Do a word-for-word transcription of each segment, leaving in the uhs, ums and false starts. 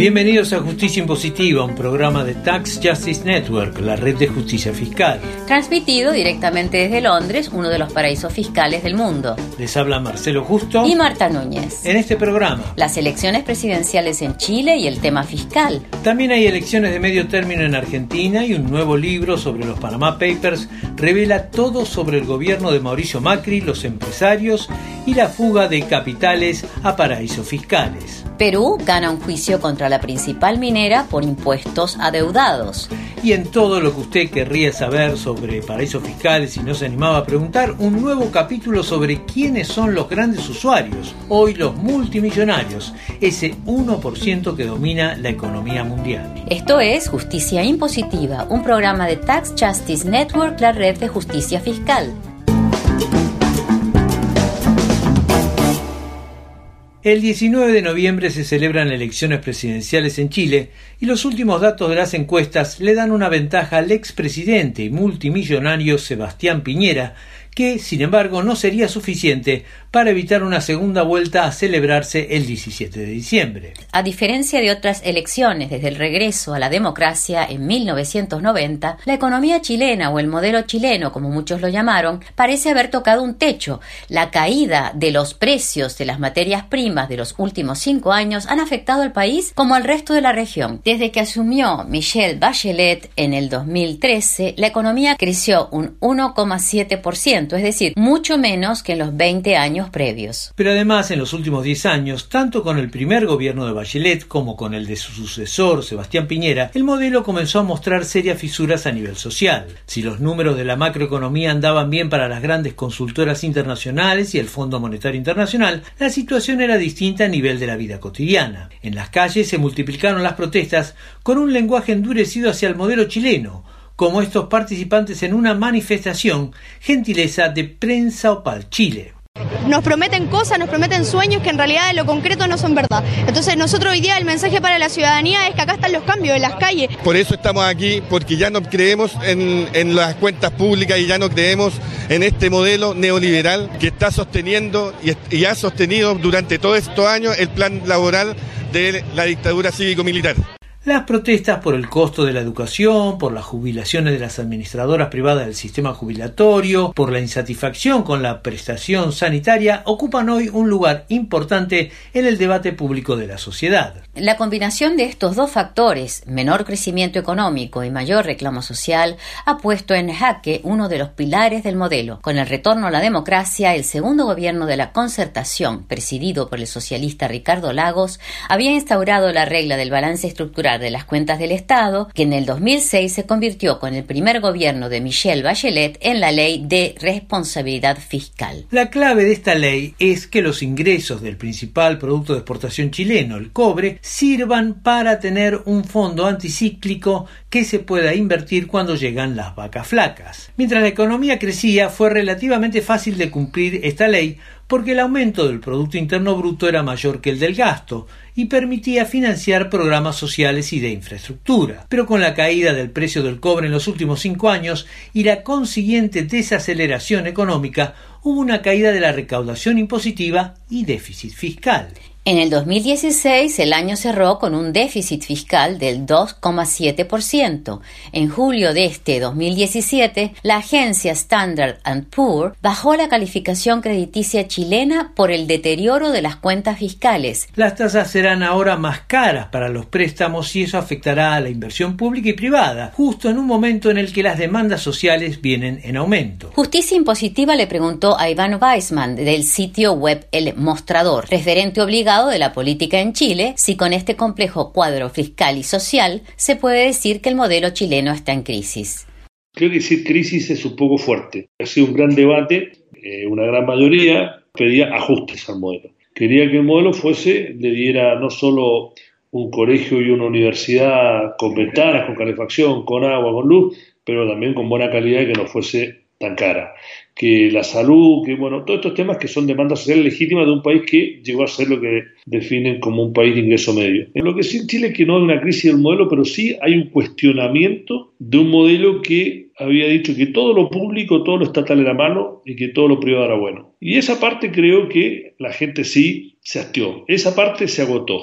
Bienvenidos a Justicia Impositiva, un programa de Tax Justice Network, la red de justicia fiscal. Transmitido directamente desde Londres, uno de los paraísos fiscales del mundo. Les habla Marcelo Justo y Marta Núñez. En este programa, las elecciones presidenciales en Chile y el tema fiscal. También hay elecciones de medio término en Argentina y un nuevo libro sobre los Panama Papers revela todo sobre el gobierno de Mauricio Macri, los empresarios y la fuga de capitales a paraísos fiscales. Perú gana un juicio contra la principal minera por impuestos adeudados. Y en todo lo que usted querría saber sobre paraísos fiscales y no se animaba a preguntar, un nuevo capítulo sobre quiénes son los grandes usuarios, hoy los multimillonarios, ese uno por ciento que domina la economía mundial. Esto es Justicia Impositiva, un programa de Tax Justice Network, la red de justicia fiscal. El diecinueve de noviembre se celebran elecciones presidenciales en Chile y los últimos datos de las encuestas le dan una ventaja al expresidente y multimillonario Sebastián Piñera, que, sin embargo, no sería suficiente para evitar una segunda vuelta a celebrarse el diecisiete de diciembre. A diferencia de otras elecciones desde el regreso a la democracia en mil novecientos noventa, la economía chilena o el modelo chileno, como muchos lo llamaron, parece haber tocado un techo. La caída de los precios de las materias primas de los últimos cinco años han afectado al país como al resto de la región. Desde que asumió Michelle Bachelet en el dos mil trece, la economía creció un uno coma siete por ciento, es decir, mucho menos que en los veinte años previos. Pero además, en los últimos diez años, tanto con el primer gobierno de Bachelet como con el de su sucesor, Sebastián Piñera, el modelo comenzó a mostrar serias fisuras a nivel social. Si los números de la macroeconomía andaban bien para las grandes consultoras internacionales y el Fondo Monetario Internacional, la situación era distinta a nivel de la vida cotidiana. En las calles se multiplicaron las protestas con un lenguaje endurecido hacia el modelo chileno, como estos participantes en una manifestación, gentileza de Prensa Opal Chile. Nos prometen cosas, nos prometen sueños que en realidad en lo concreto no son verdad. Entonces nosotros hoy día el mensaje para la ciudadanía es que acá están los cambios en las calles. Por eso estamos aquí, porque ya no creemos en, en las cuentas públicas y ya no creemos en este modelo neoliberal que está sosteniendo y, y ha sostenido durante todos estos años el plan laboral de la dictadura cívico-militar. Las protestas por el costo de la educación, por las jubilaciones de las administradoras privadas del sistema jubilatorio, por la insatisfacción con la prestación sanitaria, ocupan hoy un lugar importante en el debate público de la sociedad. La combinación de estos dos factores, menor crecimiento económico y mayor reclamo social, ha puesto en jaque uno de los pilares del modelo. Con el retorno a la democracia, el segundo gobierno de la Concertación, presidido por el socialista Ricardo Lagos, había instaurado la regla del balance estructural de las cuentas del Estado, que en el dos mil seis se convirtió con el primer gobierno de Michelle Bachelet en la Ley de Responsabilidad Fiscal. La clave de esta ley es que los ingresos del principal producto de exportación chileno, el cobre, sirvan para tener un fondo anticíclico que se pueda invertir cuando llegan las vacas flacas. Mientras la economía crecía, fue relativamente fácil de cumplir esta ley porque el aumento del Producto Interno Bruto era mayor que el del gasto y permitía financiar programas sociales y de infraestructura. Pero con la caída del precio del cobre en los últimos cinco años y la consiguiente desaceleración económica, hubo una caída de la recaudación impositiva y déficit fiscal. En el dos mil dieciséis, el año cerró con un déficit fiscal del dos coma siete por ciento. En julio de este dos mil diecisiete, la agencia Standard and Poor's bajó la calificación crediticia chilena por el deterioro de las cuentas fiscales. Las tasas serán ahora más caras para los préstamos y eso afectará a la inversión pública y privada, justo en un momento en el que las demandas sociales vienen en aumento. Justicia Impositiva le preguntó a Iván Weissman del sitio web El Mostrador, referente obligado de la política en Chile, si con este complejo cuadro fiscal y social se puede decir que el modelo chileno está en crisis. Creo que decir crisis es un poco fuerte. Ha sido un gran debate, eh, una gran mayoría pedía ajustes al modelo. Quería que el modelo fuese, le diera no solo un colegio y una universidad con ventanas, con calefacción, con agua, con luz, pero también con buena calidad y que no fuese tan cara. Que la salud, que bueno, todos estos temas que son demandas sociales legítimas de un país que llegó a ser lo que definen como un país de ingreso medio. En lo que sí en Chile es que no hay una crisis del modelo, pero sí hay un cuestionamiento de un modelo que había dicho que todo lo público, todo lo estatal era malo y que todo lo privado era bueno. Y esa parte creo que la gente sí se hastió, esa parte se agotó.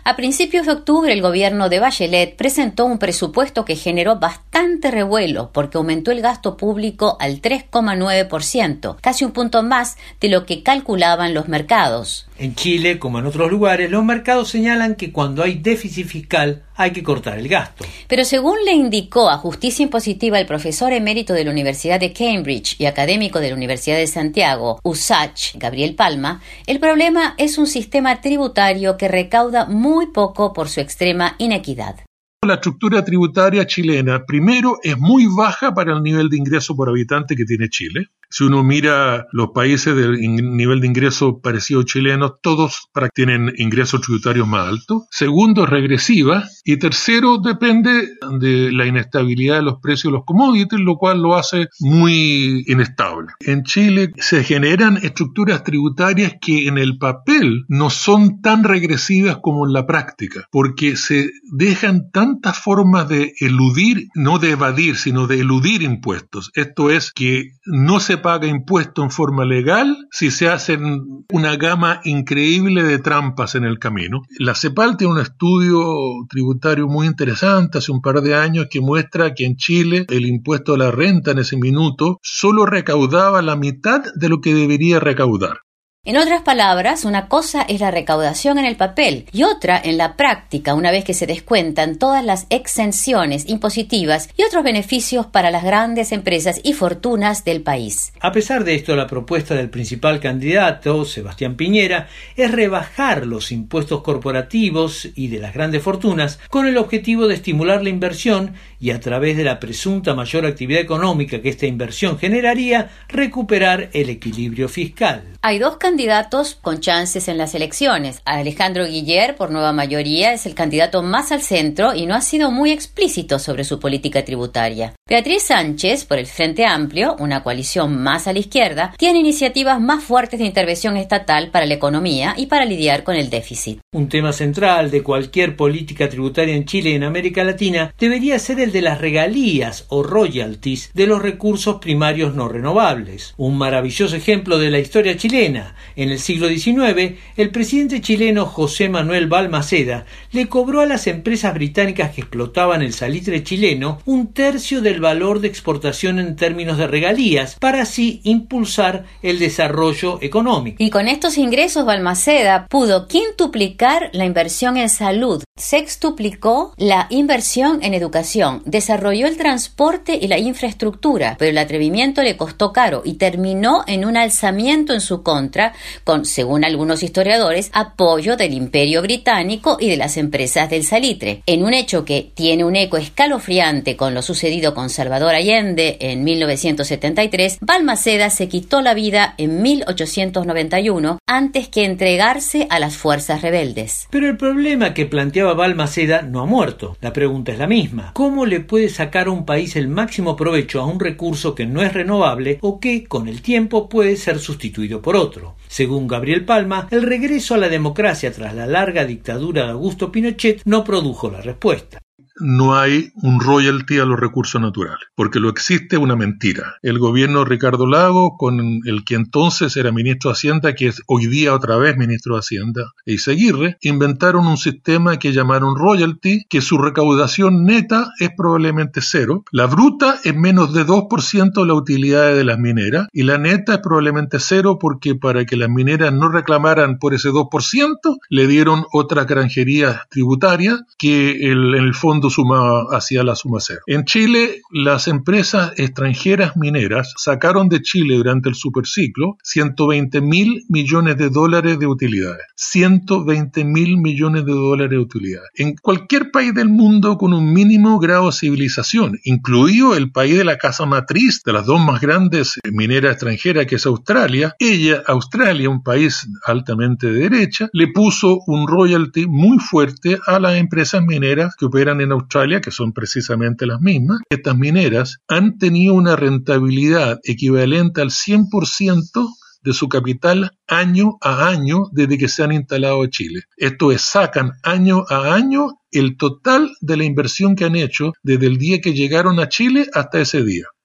A principios de octubre, el gobierno de Bachelet presentó un presupuesto que generó bastante revuelo porque aumentó el gasto público al tres coma nueve por ciento, casi un punto más de lo que calculaban los mercados. En Chile, como en otros lugares, los mercados señalan que cuando hay déficit fiscal hay que cortar el gasto. Pero según le indicó a Justicia Impositiva el profesor emérito de la Universidad de Cambridge y académico de la Universidad de Santiago, U S A C H, Gabriel Palma, el problema es un sistema tributario que recauda muy poco por su extrema inequidad. La estructura tributaria chilena, primero, es muy baja para el nivel de ingreso por habitante que tiene Chile. Si uno mira los países del nivel de ingreso parecido chileno, todos tienen ingresos tributarios más altos. Segundo, es regresiva. Y tercero, depende de la inestabilidad de los precios de los commodities, lo cual lo hace muy inestable. En Chile se generan estructuras tributarias que en el papel no son tan regresivas como en la práctica, porque se dejan tantas formas de eludir, no de evadir, sino de eludir impuestos. Esto es que no se paga impuesto en forma legal si se hacen una gama increíble de trampas en el camino. La CEPAL tiene un estudio tributario muy interesante hace un par de años que muestra que en Chile el impuesto a la renta en ese minuto solo recaudaba la mitad de lo que debería recaudar. En otras palabras, una cosa es la recaudación en el papel y otra en la práctica, una vez que se descuentan todas las exenciones impositivas y otros beneficios para las grandes empresas y fortunas del país. A pesar de esto, la propuesta del principal candidato, Sebastián Piñera, es rebajar los impuestos corporativos y de las grandes fortunas con el objetivo de estimular la inversión y, a través de la presunta mayor actividad económica que esta inversión generaría, recuperar el equilibrio fiscal. Hay dos candidatos con chances en las elecciones. Alejandro Guiller, por Nueva Mayoría, es el candidato más al centro y no ha sido muy explícito sobre su política tributaria. Beatriz Sánchez, por el Frente Amplio, una coalición más a la izquierda, tiene iniciativas más fuertes de intervención estatal para la economía y para lidiar con el déficit. Un tema central de cualquier política tributaria en Chile y en América Latina debería ser el de las regalías o royalties de los recursos primarios no renovables. Un maravilloso ejemplo de la historia chilena. En el siglo diecinueve, el presidente chileno José Manuel Balmaceda le cobró a las empresas británicas que explotaban el salitre chileno un tercio del valor de exportación en términos de regalías, para así impulsar el desarrollo económico. Y con estos ingresos, Balmaceda pudo quintuplicar la inversión en salud, sextuplicó la inversión en educación, desarrolló el transporte y la infraestructura, pero el atrevimiento le costó caro y terminó en un alzamiento en su contra, con, según algunos historiadores, apoyo del Imperio Británico y de las empresas del salitre, en un hecho que tiene un eco escalofriante con lo sucedido con Salvador Allende en mil novecientos setenta y tres. Balmaceda se quitó la vida en mil ochocientos noventa y uno antes que entregarse a las fuerzas rebeldes. Pero el problema que planteaba Balmaceda no ha muerto. La pregunta es la misma: ¿cómo le puede sacar a un país el máximo provecho a un recurso que no es renovable o que, con el tiempo, puede ser sustituido por otro? Según Gabriel Palma, el regreso a la democracia tras la larga dictadura de Augusto Pinochet no produjo la respuesta. No hay un royalty a los recursos naturales, porque lo existe una mentira. El gobierno de Ricardo Lagos, con el que entonces era ministro de Hacienda, que es hoy día otra vez ministro de Hacienda, e Izaguirre, inventaron un sistema que llamaron royalty, que su recaudación neta es probablemente cero, la bruta es menos de dos por ciento de la utilidad de las mineras, y la neta es probablemente cero, porque para que las mineras no reclamaran por ese dos por ciento, le dieron otra granjería tributaria que el, en el fondo suma hacia la suma cero. En Chile, las empresas extranjeras mineras sacaron de Chile durante el superciclo ciento veinte mil millones de dólares de utilidades. ciento veinte mil millones de dólares de utilidades. En cualquier país del mundo con un mínimo grado de civilización, incluido el país de la casa matriz de las dos más grandes mineras extranjeras, que es Australia, ella, Australia, un país altamente de derecha, le puso un royalty muy fuerte a las empresas mineras que operan en Australia, que son precisamente las mismas. Estas mineras han tenido una rentabilidad equivalente al cien por ciento de su capital año a año desde que se han instalado en Chile. Esto es, sacan año a año el total de la inversión que han hecho desde el día que llegaron a Chile hasta ese día.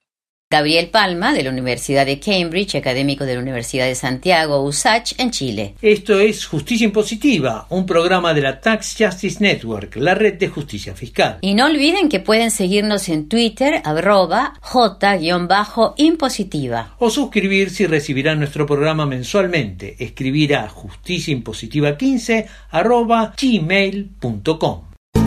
Gabriel Palma, de la Universidad de Cambridge, académico de la Universidad de Santiago, U S A C H, en Chile. Esto es Justicia Impositiva, un programa de la Tax Justice Network, la red de justicia fiscal. Y no olviden que pueden seguirnos en Twitter, arroba j-impositiva. O suscribirse y recibirán nuestro programa mensualmente. Escribir a justiciaimpositiva quince arroba gmail punto com.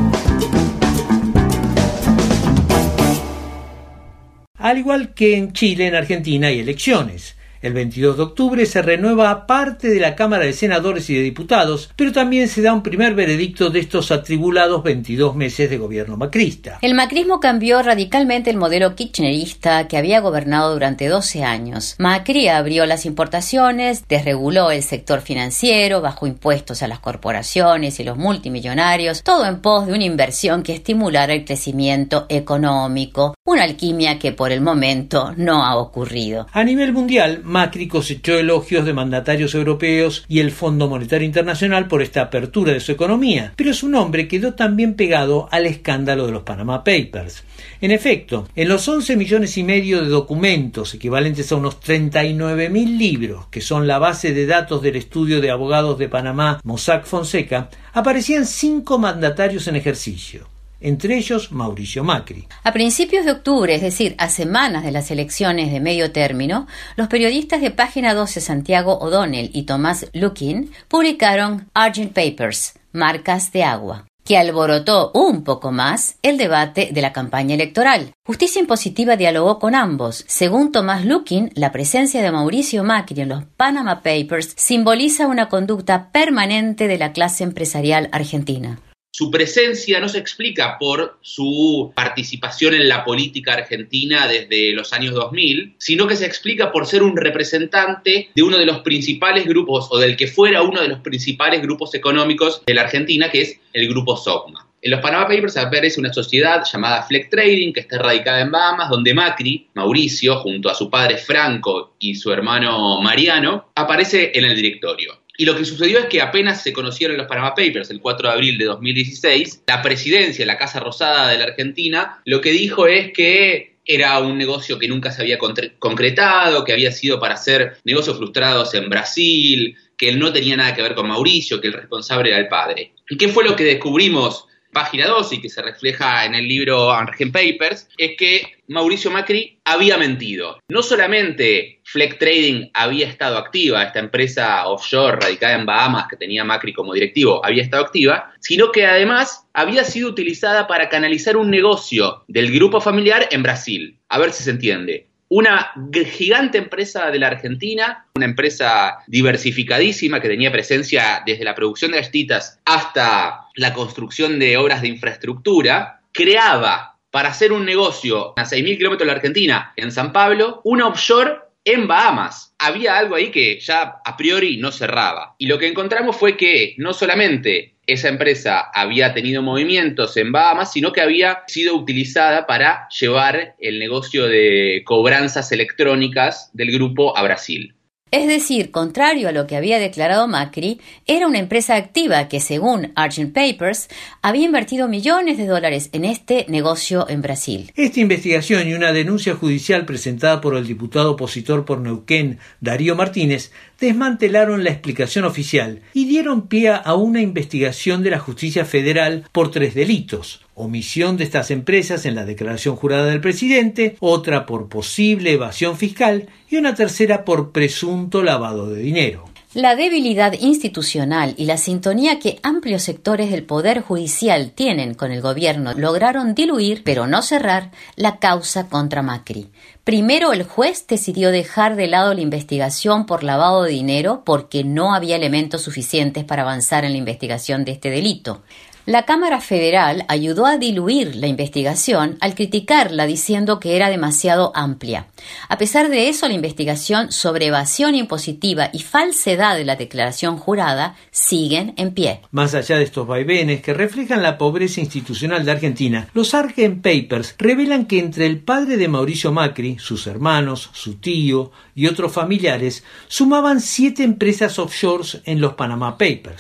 Al igual que en Chile, en Argentina hay elecciones. El veintidós de octubre se renueva parte de la Cámara de Senadores y de Diputados, pero también se da un primer veredicto de estos atribulados veintidós meses de gobierno macrista. El macrismo cambió radicalmente el modelo kirchnerista que había gobernado durante doce años. Macri abrió las importaciones, desreguló el sector financiero, bajó impuestos a las corporaciones y los multimillonarios, todo en pos de una inversión que estimulara el crecimiento económico, una alquimia que por el momento no ha ocurrido. A nivel mundial, Macri cosechó elogios de mandatarios europeos y el Fondo Monetario Internacional por esta apertura de su economía, pero su nombre quedó también pegado al escándalo de los Panama Papers. En efecto, en los once millones y medio de documentos, equivalentes a unos treinta y nueve mil libros, que son la base de datos del estudio de abogados de Panamá Mossack Fonseca, aparecían cinco mandatarios en ejercicio. Entre ellos Mauricio Macri. A principios de octubre, es decir, a semanas de las elecciones de medio término, los periodistas de Página doce Santiago O'Donnell y Tomás Lukin publicaron Argent Papers, marcas de agua, que alborotó un poco más el debate de la campaña electoral. Justicia Impositiva dialogó con ambos. Según Tomás Lukin, la presencia de Mauricio Macri en los Panama Papers simboliza una conducta permanente de la clase empresarial argentina. Su presencia no se explica por su participación en la política argentina desde los años dos mil, sino que se explica por ser un representante de uno de los principales grupos, o del que fuera uno de los principales grupos económicos de la Argentina, que es el grupo SOCMA. En los Panama Papers aparece una sociedad llamada Fleck Trading, que está radicada en Bahamas, donde Macri, Mauricio, junto a su padre Franco y su hermano Mariano, aparece en el directorio. Y lo que sucedió es que apenas se conocieron los Panama Papers, el cuatro de abril de dos mil dieciséis, la presidencia, la Casa Rosada de la Argentina, lo que dijo es que era un negocio que nunca se había concretado, que había sido para hacer negocios frustrados en Brasil, que él no tenía nada que ver con Mauricio, que el responsable era el padre. ¿Y qué fue lo que descubrimos? Página dos, y que se refleja en el libro Argent Papers, es que Mauricio Macri había mentido. No solamente Fleck Trading había estado activa, esta empresa offshore radicada en Bahamas que tenía Macri como directivo, había estado activa, sino que además había sido utilizada para canalizar un negocio del grupo familiar en Brasil. A ver si se entiende. Una gigante empresa de la Argentina, una empresa diversificadísima que tenía presencia desde la producción de galletitas hasta la construcción de obras de infraestructura, creaba para hacer un negocio a seis mil kilómetros de la Argentina, en San Pablo, una offshore en Bahamas. Había algo ahí que ya a priori no cerraba. Y lo que encontramos fue que no solamente esa empresa había tenido movimientos en Bahamas, sino que había sido utilizada para llevar el negocio de cobranzas electrónicas del grupo a Brasil. Es decir, contrario a lo que había declarado Macri, era una empresa activa que, según Argent Papers, había invertido millones de dólares en este negocio en Brasil. Esta investigación y una denuncia judicial presentada por el diputado opositor por Neuquén, Darío Martínez, desmantelaron la explicación oficial y dieron pie a una investigación de la justicia federal por tres delitos: omisión de estas empresas en la declaración jurada del presidente, otra por posible evasión fiscal y una tercera por presunto lavado de dinero. La debilidad institucional y la sintonía que amplios sectores del Poder Judicial tienen con el gobierno lograron diluir, pero no cerrar, la causa contra Macri. Primero, el juez decidió dejar de lado la investigación por lavado de dinero porque no había elementos suficientes para avanzar en la investigación de este delito. La Cámara Federal ayudó a diluir la investigación al criticarla diciendo que era demasiado amplia. A pesar de eso, la investigación sobre evasión impositiva y falsedad de la declaración jurada siguen en pie. Más allá de estos vaivenes que reflejan la pobreza institucional de Argentina, los Argent Papers revelan que entre el padre de Mauricio Macri, sus hermanos, su tío y otros familiares sumaban siete empresas offshores en los Panama Papers.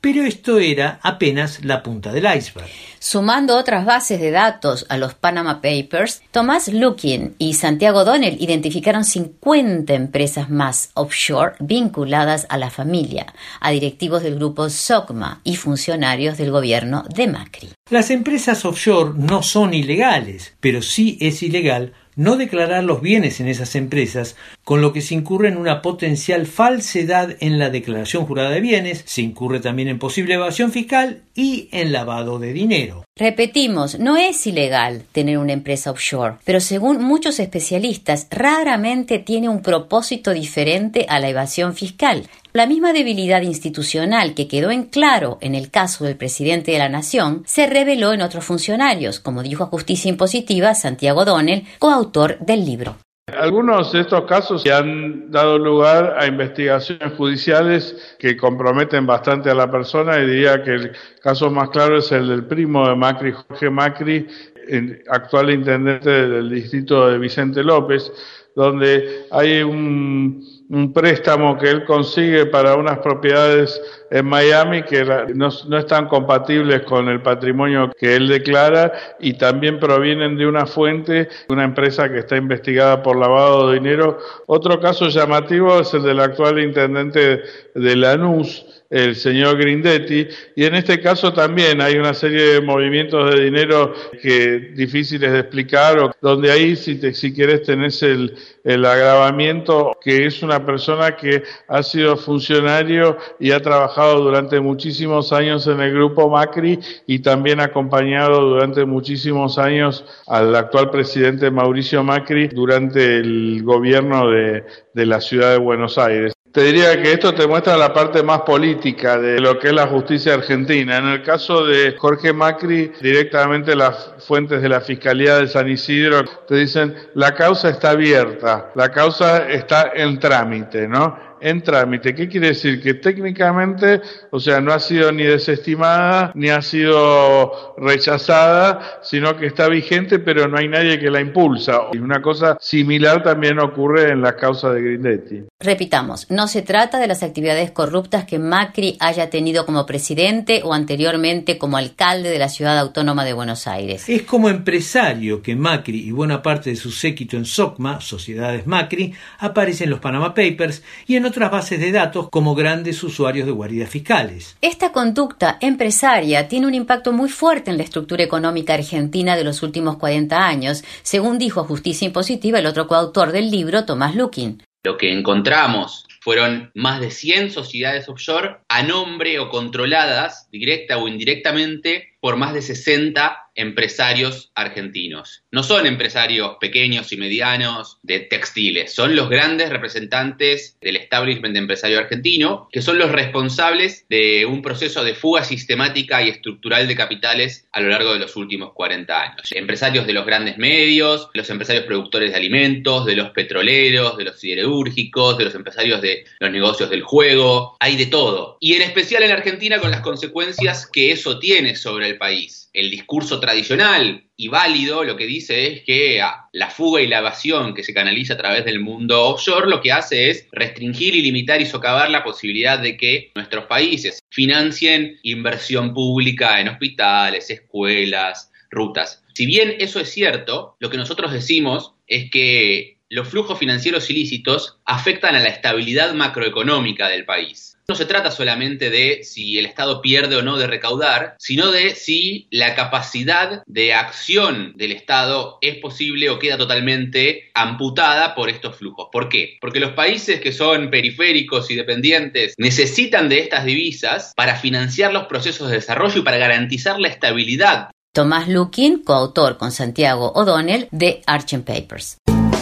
Pero esto era apenas la punta del iceberg. Sumando otras bases de datos a los Panama Papers, Tomás Lukin y Santiago O'Donnell identificaron cincuenta empresas más offshore vinculadas a la familia, a directivos del grupo SOCMA y funcionarios del gobierno de Macri. Las empresas offshore no son ilegales, pero sí es ilegal no declarar los bienes en esas empresas, con lo que se incurre en una potencial falsedad en la declaración jurada de bienes, se incurre también en posible evasión fiscal y en lavado de dinero. Repetimos, no es ilegal tener una empresa offshore, pero según muchos especialistas, raramente tiene un propósito diferente a la evasión fiscal. La misma debilidad institucional que quedó en claro en el caso del presidente de la Nación se reveló en otros funcionarios, como dijo a Justicia Impositiva Santiago O'Donnell, coautor del libro. Algunos de estos casos han dado lugar a investigaciones judiciales que comprometen bastante a la persona, y diría que el caso más claro es el del primo de Macri, Jorge Macri, actual intendente del distrito de Vicente López, donde hay un, un préstamo que él consigue para unas propiedades en Miami que no, no están compatibles con el patrimonio que él declara, y también provienen de una fuente, una empresa que está investigada por lavado de dinero. Otro caso llamativo es el del actual intendente de Lanús, el señor Grindetti, y en este caso también hay una serie de movimientos de dinero que difíciles de explicar, o donde ahí si, te, si querés tenés el, el agravamiento que es una persona que ha sido funcionario y ha trabajado durante muchísimos años en el grupo Macri, y también ha acompañado durante muchísimos años al actual presidente Mauricio Macri durante el gobierno de, de la ciudad de Buenos Aires. Te diría que esto te muestra la parte más política de lo que es la justicia argentina. En el caso de Jorge Macri, directamente las fuentes de la Fiscalía de San Isidro te dicen la causa está abierta, la causa está en trámite, ¿no? En trámite. ¿Qué quiere decir? Que técnicamente, o sea, no ha sido ni desestimada, ni ha sido rechazada, sino que está vigente, pero no hay nadie que la impulsa. Y una cosa similar también ocurre en la causa de Grindetti. Repitamos, no se trata de las actividades corruptas que Macri haya tenido como presidente o anteriormente como alcalde de la Ciudad Autónoma de Buenos Aires. Es como empresario que Macri y buena parte de su séquito en SOCMA, Sociedades Macri, aparecen en los Panama Papers y en otras bases de datos como grandes usuarios de guaridas fiscales. Esta conducta empresaria tiene un impacto muy fuerte en la estructura económica argentina de los últimos cuarenta años, según dijo a Justicia Impositiva el otro coautor del libro, Tomás Lukin. Lo que encontramos fueron más de cien sociedades offshore a nombre o controladas, directa o indirectamente, por más de sesenta empresarios argentinos. No son empresarios pequeños y medianos de textiles, son los grandes representantes del establishment empresario argentino, que son los responsables de un proceso de fuga sistemática y estructural de capitales a lo largo de los últimos cuarenta años. Empresarios de los grandes medios, los empresarios productores de alimentos, de los petroleros, de los siderúrgicos, de los empresarios de los negocios del juego, hay de todo. Y en especial en Argentina, con las consecuencias que eso tiene sobre el país. El discurso tradicional y válido lo que dice es que la fuga y la evasión que se canaliza a través del mundo offshore lo que hace es restringir y limitar y socavar la posibilidad de que nuestros países financien inversión pública en hospitales, escuelas, rutas. Si bien eso es cierto, lo que nosotros decimos es que los flujos financieros ilícitos afectan a la estabilidad macroeconómica del país. No se trata solamente de si el Estado pierde o no de recaudar, sino de si la capacidad de acción del Estado es posible o queda totalmente amputada por estos flujos. ¿Por qué? Porque los países que son periféricos y dependientes necesitan de estas divisas para financiar los procesos de desarrollo y para garantizar la estabilidad. Tomás Lukin, coautor con Santiago O'Donnell de Argent Papers.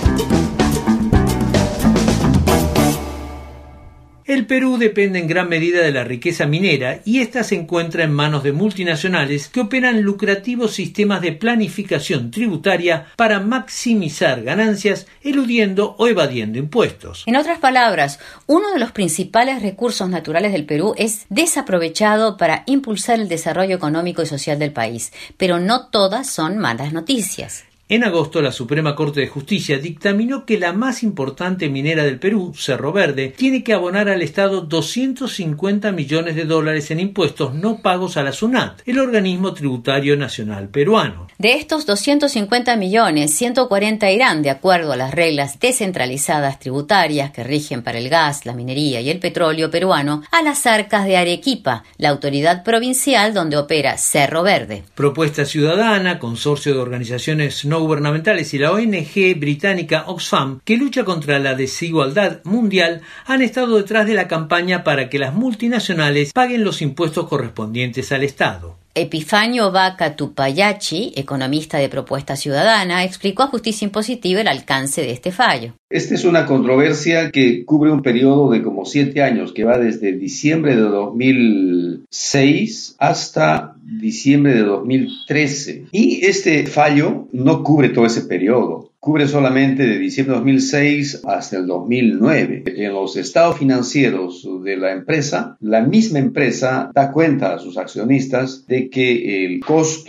El Perú depende en gran medida de la riqueza minera y ésta se encuentra en manos de multinacionales que operan lucrativos sistemas de planificación tributaria para maximizar ganancias, eludiendo o evadiendo impuestos. En otras palabras, uno de los principales recursos naturales del Perú es desaprovechado para impulsar el desarrollo económico y social del país, pero no todas son malas noticias. En agosto, la Suprema Corte de Justicia dictaminó que la más importante minera del Perú, Cerro Verde, tiene que abonar al Estado doscientos cincuenta millones de dólares en impuestos no pagos a la SUNAT, el organismo tributario nacional peruano. De estos doscientos cincuenta millones, ciento cuarenta irán, de acuerdo a las reglas descentralizadas tributarias que rigen para el gas, la minería y el petróleo peruano, a las arcas de Arequipa, la autoridad provincial donde opera Cerro Verde. Propuesta Ciudadana, consorcio de organizaciones no gubernamentales y la O N G británica Oxfam, que lucha contra la desigualdad mundial, han estado detrás de la campaña para que las multinacionales paguen los impuestos correspondientes al Estado. Epifanio Vaca Tupayachi, economista de Propuesta Ciudadana, explicó a Justicia Impositiva el alcance de este fallo. Esta es una controversia que cubre un periodo de como siete años, que va desde diciembre de dos mil seis hasta diciembre de dos mil trece. Y este fallo no cubre todo ese periodo. Cubre solamente de diciembre de dos mil seis hasta el dos mil nueve. En los estados financieros de la empresa, la misma empresa da cuenta a sus accionistas de que el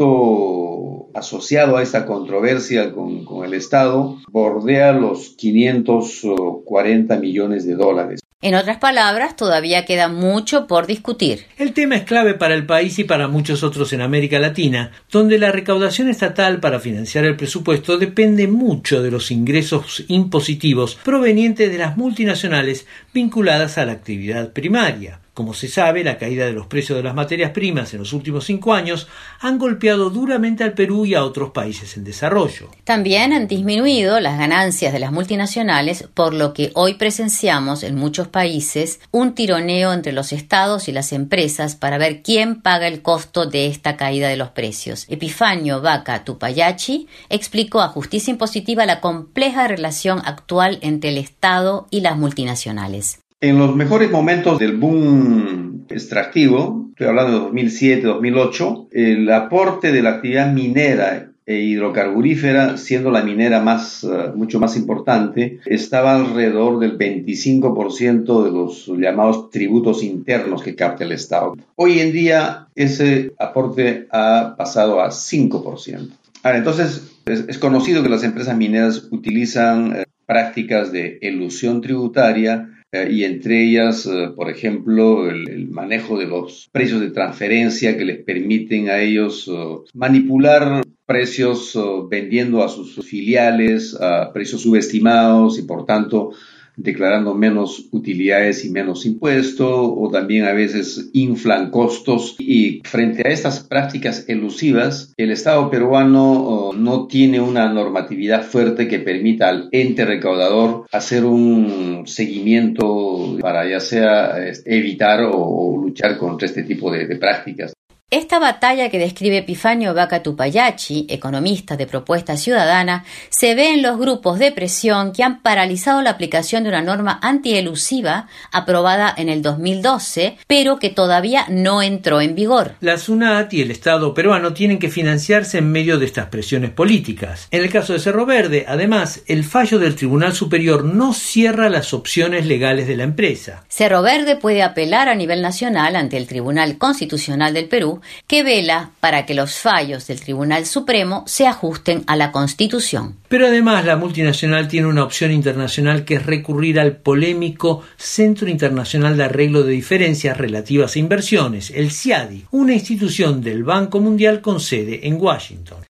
costo asociado a esta controversia con, con el Estado bordea los quinientos cuarenta millones de dólares. En otras palabras, todavía queda mucho por discutir. El tema es clave para el país y para muchos otros en América Latina, donde la recaudación estatal para financiar el presupuesto depende mucho de los ingresos impositivos provenientes de las multinacionales vinculadas a la actividad primaria. Como se sabe, la caída de los precios de las materias primas en los últimos cinco años han golpeado duramente al Perú y a otros países en desarrollo. También han disminuido las ganancias de las multinacionales, por lo que hoy presenciamos en muchos países un tironeo entre los estados y las empresas para ver quién paga el costo de esta caída de los precios. Epifanio Vaca Tupayachi explicó a Justicia Impositiva la compleja relación actual entre el Estado y las multinacionales. En los mejores momentos del boom extractivo, estoy hablando de dos mil siete, dos mil ocho, el aporte de la actividad minera e hidrocarburífera, siendo la minera más, uh, mucho más importante, estaba alrededor del veinticinco por ciento de los llamados tributos internos que capta el Estado. Hoy en día ese aporte ha pasado a cinco por ciento. Ahora, entonces, es, es conocido que las empresas mineras utilizan eh, prácticas de elusión tributaria, Eh, y entre ellas, eh, por ejemplo, el, el manejo de los precios de transferencia que les permiten a ellos uh, manipular precios uh, vendiendo a sus filiales a precios subestimados y, por tanto, declarando menos utilidades y menos impuestos, o también a veces inflan costos. Y frente a estas prácticas elusivas, el Estado peruano uh, no tiene una normatividad fuerte que permita al ente recaudador hacer un seguimiento para ya sea evitar o, o luchar contra este tipo de, de prácticas. Esta batalla que describe Epifanio Vaca Tupayachi, economista de Propuesta Ciudadana, se ve en los grupos de presión que han paralizado la aplicación de una norma antielusiva aprobada en el dos mil doce, pero que todavía no entró en vigor. La SUNAT y el Estado peruano tienen que financiarse en medio de estas presiones políticas. En el caso de Cerro Verde, además, el fallo del Tribunal Superior no cierra las opciones legales de la empresa. Cerro Verde puede apelar a nivel nacional ante el Tribunal Constitucional del Perú, que vela para que los fallos del Tribunal Supremo se ajusten a la Constitución. Pero además la multinacional tiene una opción internacional que es recurrir al polémico Centro Internacional de Arreglo de Diferencias Relativas a Inversiones, el C I A D I, una institución del Banco Mundial con sede en Washington.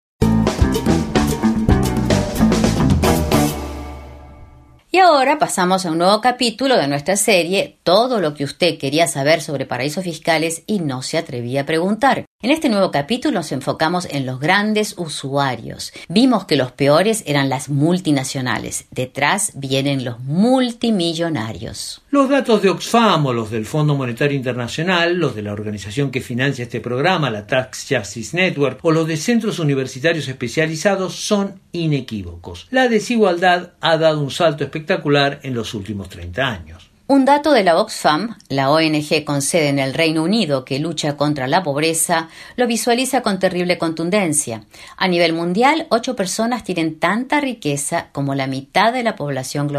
Y ahora pasamos a un nuevo capítulo de nuestra serie Todo lo que usted quería saber sobre paraísos fiscales y no se atrevía a preguntar. En este nuevo capítulo nos enfocamos en los grandes usuarios. Vimos que los peores eran las multinacionales. Detrás vienen los multimillonarios. Los datos de Oxfam o los del Fondo Monetario Internacional, los de la organización que financia este programa, la Tax Justice Network, o los de centros universitarios especializados son inequívocos. La desigualdad ha dado un salto espectacular en los últimos treinta años. Un dato de la Oxfam, la O N G con sede en el Reino Unido que lucha contra la pobreza, lo visualiza con terrible contundencia. A nivel mundial, ocho personas tienen tanta riqueza como la mitad de la población global.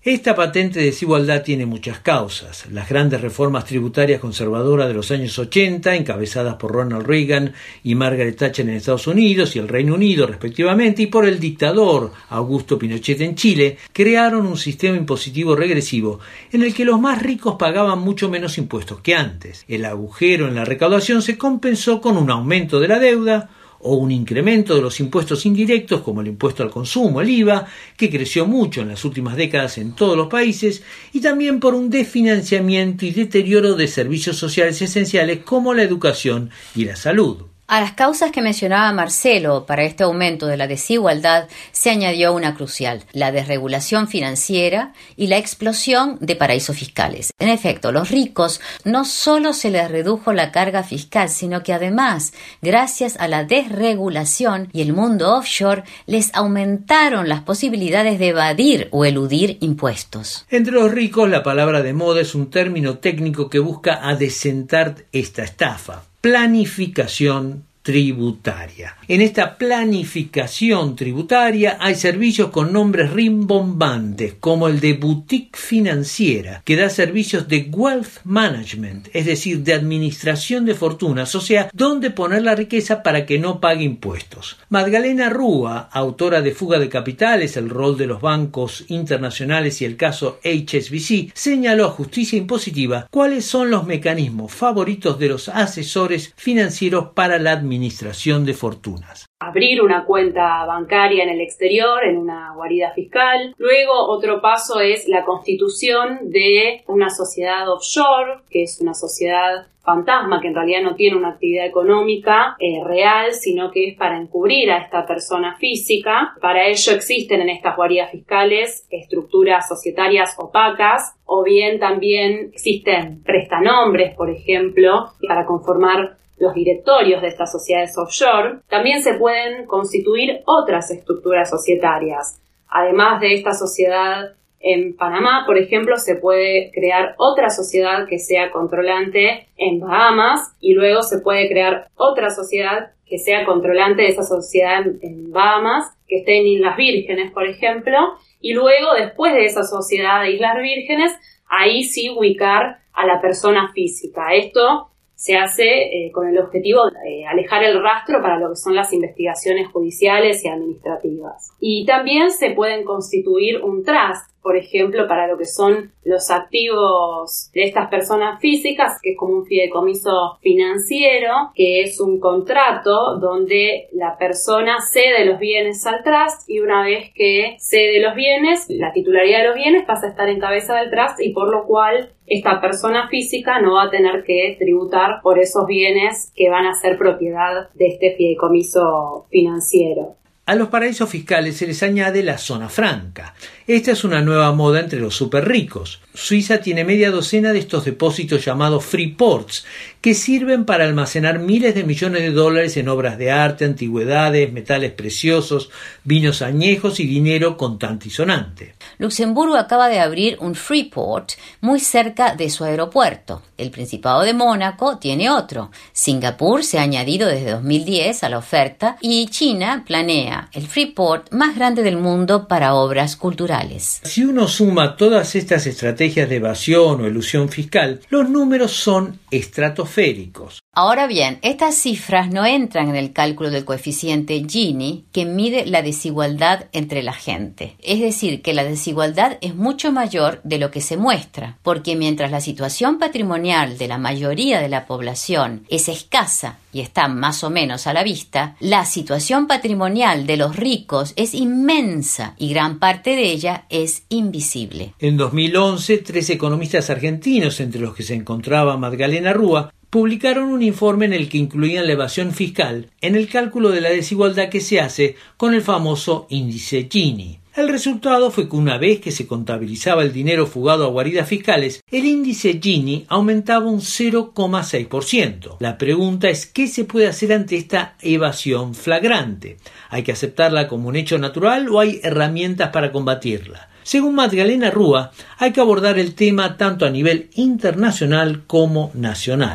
Esta patente desigualdad tiene muchas causas. Las grandes reformas tributarias conservadoras de los años ochenta, encabezadas por Ronald Reagan y Margaret Thatcher en Estados Unidos y el Reino Unido respectivamente, y por el dictador Augusto Pinochet en Chile, crearon un sistema impositivo regresivo en el que los más ricos pagaban mucho menos impuestos que antes. El agujero en la recaudación se compensó con un aumento de la deuda o un incremento de los impuestos indirectos como el impuesto al consumo, el I V A, que creció mucho en las últimas décadas en todos los países, y también por un desfinanciamiento y deterioro de servicios sociales esenciales como la educación y la salud. A las causas que mencionaba Marcelo para este aumento de la desigualdad se añadió una crucial, la desregulación financiera y la explosión de paraísos fiscales. En efecto, los ricos no solo se les redujo la carga fiscal, sino que además, gracias a la desregulación y el mundo offshore, les aumentaron las posibilidades de evadir o eludir impuestos. Entre los ricos, la palabra de moda es un término técnico que busca adecentar esta estafa. Planificación tributaria. En esta planificación tributaria hay servicios con nombres rimbombantes, como el de Boutique Financiera, que da servicios de wealth management, es decir, de administración de fortunas, o sea, dónde poner la riqueza para que no pague impuestos. Magdalena Rúa, autora de Fuga de Capitales, el rol de los bancos internacionales y el caso H S B C, señaló a Justicia Impositiva cuáles son los mecanismos favoritos de los asesores financieros para la administración administración de fortunas. Abrir una cuenta bancaria en el exterior, en una guarida fiscal. Luego, otro paso es la constitución de una sociedad offshore, que es una sociedad fantasma, que en realidad no tiene una actividad económica eh, real, sino que es para encubrir a esta persona física. Para ello existen en estas guaridas fiscales estructuras societarias opacas, o bien también existen prestanombres, por ejemplo, para conformar los directorios de estas sociedades offshore. También se pueden constituir otras estructuras societarias. Además de esta sociedad en Panamá, por ejemplo, se puede crear otra sociedad que sea controlante en Bahamas, y luego se puede crear otra sociedad que sea controlante de esa sociedad en Bahamas, que esté en Islas Vírgenes, por ejemplo, y luego, después de esa sociedad de Islas Vírgenes, ahí sí ubicar a la persona física. Esto se hace eh, con el objetivo de eh, alejar el rastro para lo que son las investigaciones judiciales y administrativas. Y también se pueden constituir un trust, por ejemplo, para lo que son los activos de estas personas físicas, que es como un fideicomiso financiero, que es un contrato donde la persona cede los bienes al trust, y una vez que cede los bienes, la titularidad de los bienes pasa a estar en cabeza del trust, y por lo cual esta persona física no va a tener que tributar por esos bienes que van a ser propiedad de este fideicomiso financiero. A los paraísos fiscales se les añade la zona franca. Esta es una nueva moda entre los súper ricos. Suiza tiene media docena de estos depósitos llamados free ports, que sirven para almacenar miles de millones de dólares en obras de arte, antigüedades, metales preciosos, vinos añejos y dinero contante y sonante. Luxemburgo acaba de abrir un free port muy cerca de su aeropuerto. El Principado de Mónaco tiene otro. Singapur se ha añadido desde dos mil diez a la oferta, y China planea el free port más grande del mundo para obras culturales. Si uno suma todas estas estrategias de evasión o elusión fiscal, los números son estratosféricos. Ahora bien, estas cifras no entran en el cálculo del coeficiente Gini, que mide la desigualdad entre la gente. Es decir, que la desigualdad es mucho mayor de lo que se muestra, porque mientras la situación patrimonial de la mayoría de la población es escasa y está más o menos a la vista, la situación patrimonial de los ricos es inmensa y gran parte de ella es invisible. En dos mil once, tres economistas argentinos, entre los que se encontraba Magdalena Rúa, publicaron un informe en el que incluían la evasión fiscal en el cálculo de la desigualdad que se hace con el famoso índice Gini. El resultado fue que una vez que se contabilizaba el dinero fugado a guaridas fiscales, el índice Gini aumentaba un cero coma seis por ciento. La pregunta es ¿qué se puede hacer ante esta evasión flagrante? ¿Hay que aceptarla como un hecho natural o hay herramientas para combatirla? Según Magdalena Rúa, hay que abordar el tema tanto a nivel internacional como nacional.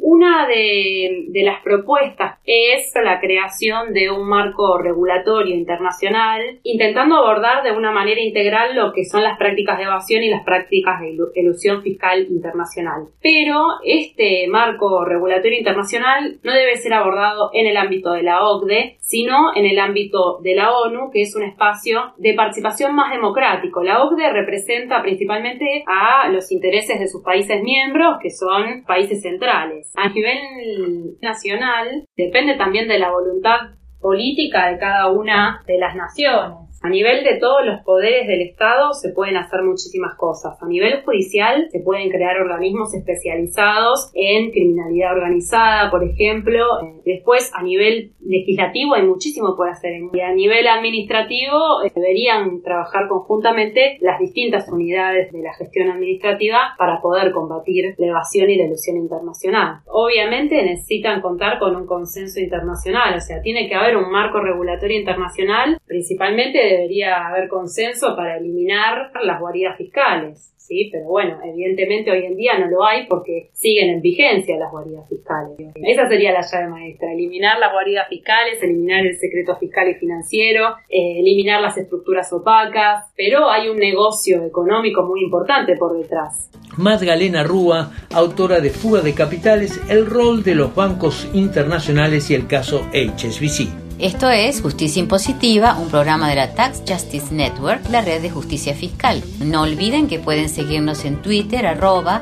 Una de, de las propuestas es la creación de un marco regulatorio internacional, intentando abordar de una manera integral lo que son las prácticas de evasión y las prácticas de elusión fiscal internacional. Pero este marco regulatorio internacional no debe ser abordado en el ámbito de la O C D E, sino en el ámbito de la ONU, que es un espacio de participación más democrático. La O C D E representa principalmente a los intereses de sus países miembros, que son países centrales. A nivel nacional, depende también de la voluntad política de cada una de las naciones. A nivel de todos los poderes del Estado se pueden hacer muchísimas cosas. A nivel judicial se pueden crear organismos especializados en criminalidad organizada, por ejemplo. Después, a nivel legislativo hay muchísimo por hacer. Y a nivel administrativo deberían trabajar conjuntamente las distintas unidades de la gestión administrativa para poder combatir la evasión y la elusión internacional. Obviamente necesitan contar con un consenso internacional, o sea, tiene que haber un marco regulatorio internacional, principalmente debería haber consenso para eliminar las guaridas fiscales, ¿sí? Pero bueno, evidentemente hoy en día no lo hay porque siguen en vigencia las guaridas fiscales. Esa sería la llave maestra: eliminar las guaridas fiscales, eliminar el secreto fiscal y financiero, eh, eliminar las estructuras opacas, pero hay un negocio económico muy importante por detrás. Magdalena Rúa, autora de Fuga de Capitales, el rol de los bancos internacionales y el caso H S B C. Esto es Justicia Impositiva, un programa de la Tax Justice Network, la red de justicia fiscal. No olviden que pueden seguirnos en Twitter, arroba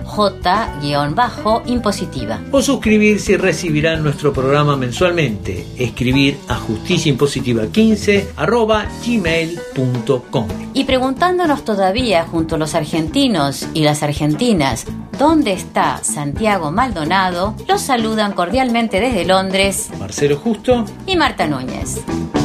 J-impositiva. O suscribirse y recibirán nuestro programa mensualmente. Escribir a justiciaimpositiva quince arroba gmail punto com. Y preguntándonos todavía junto a los argentinos y las argentinas, ¿dónde está Santiago Maldonado? Los saludan cordialmente desde Londres Marcelo Justo y Marta Núñez.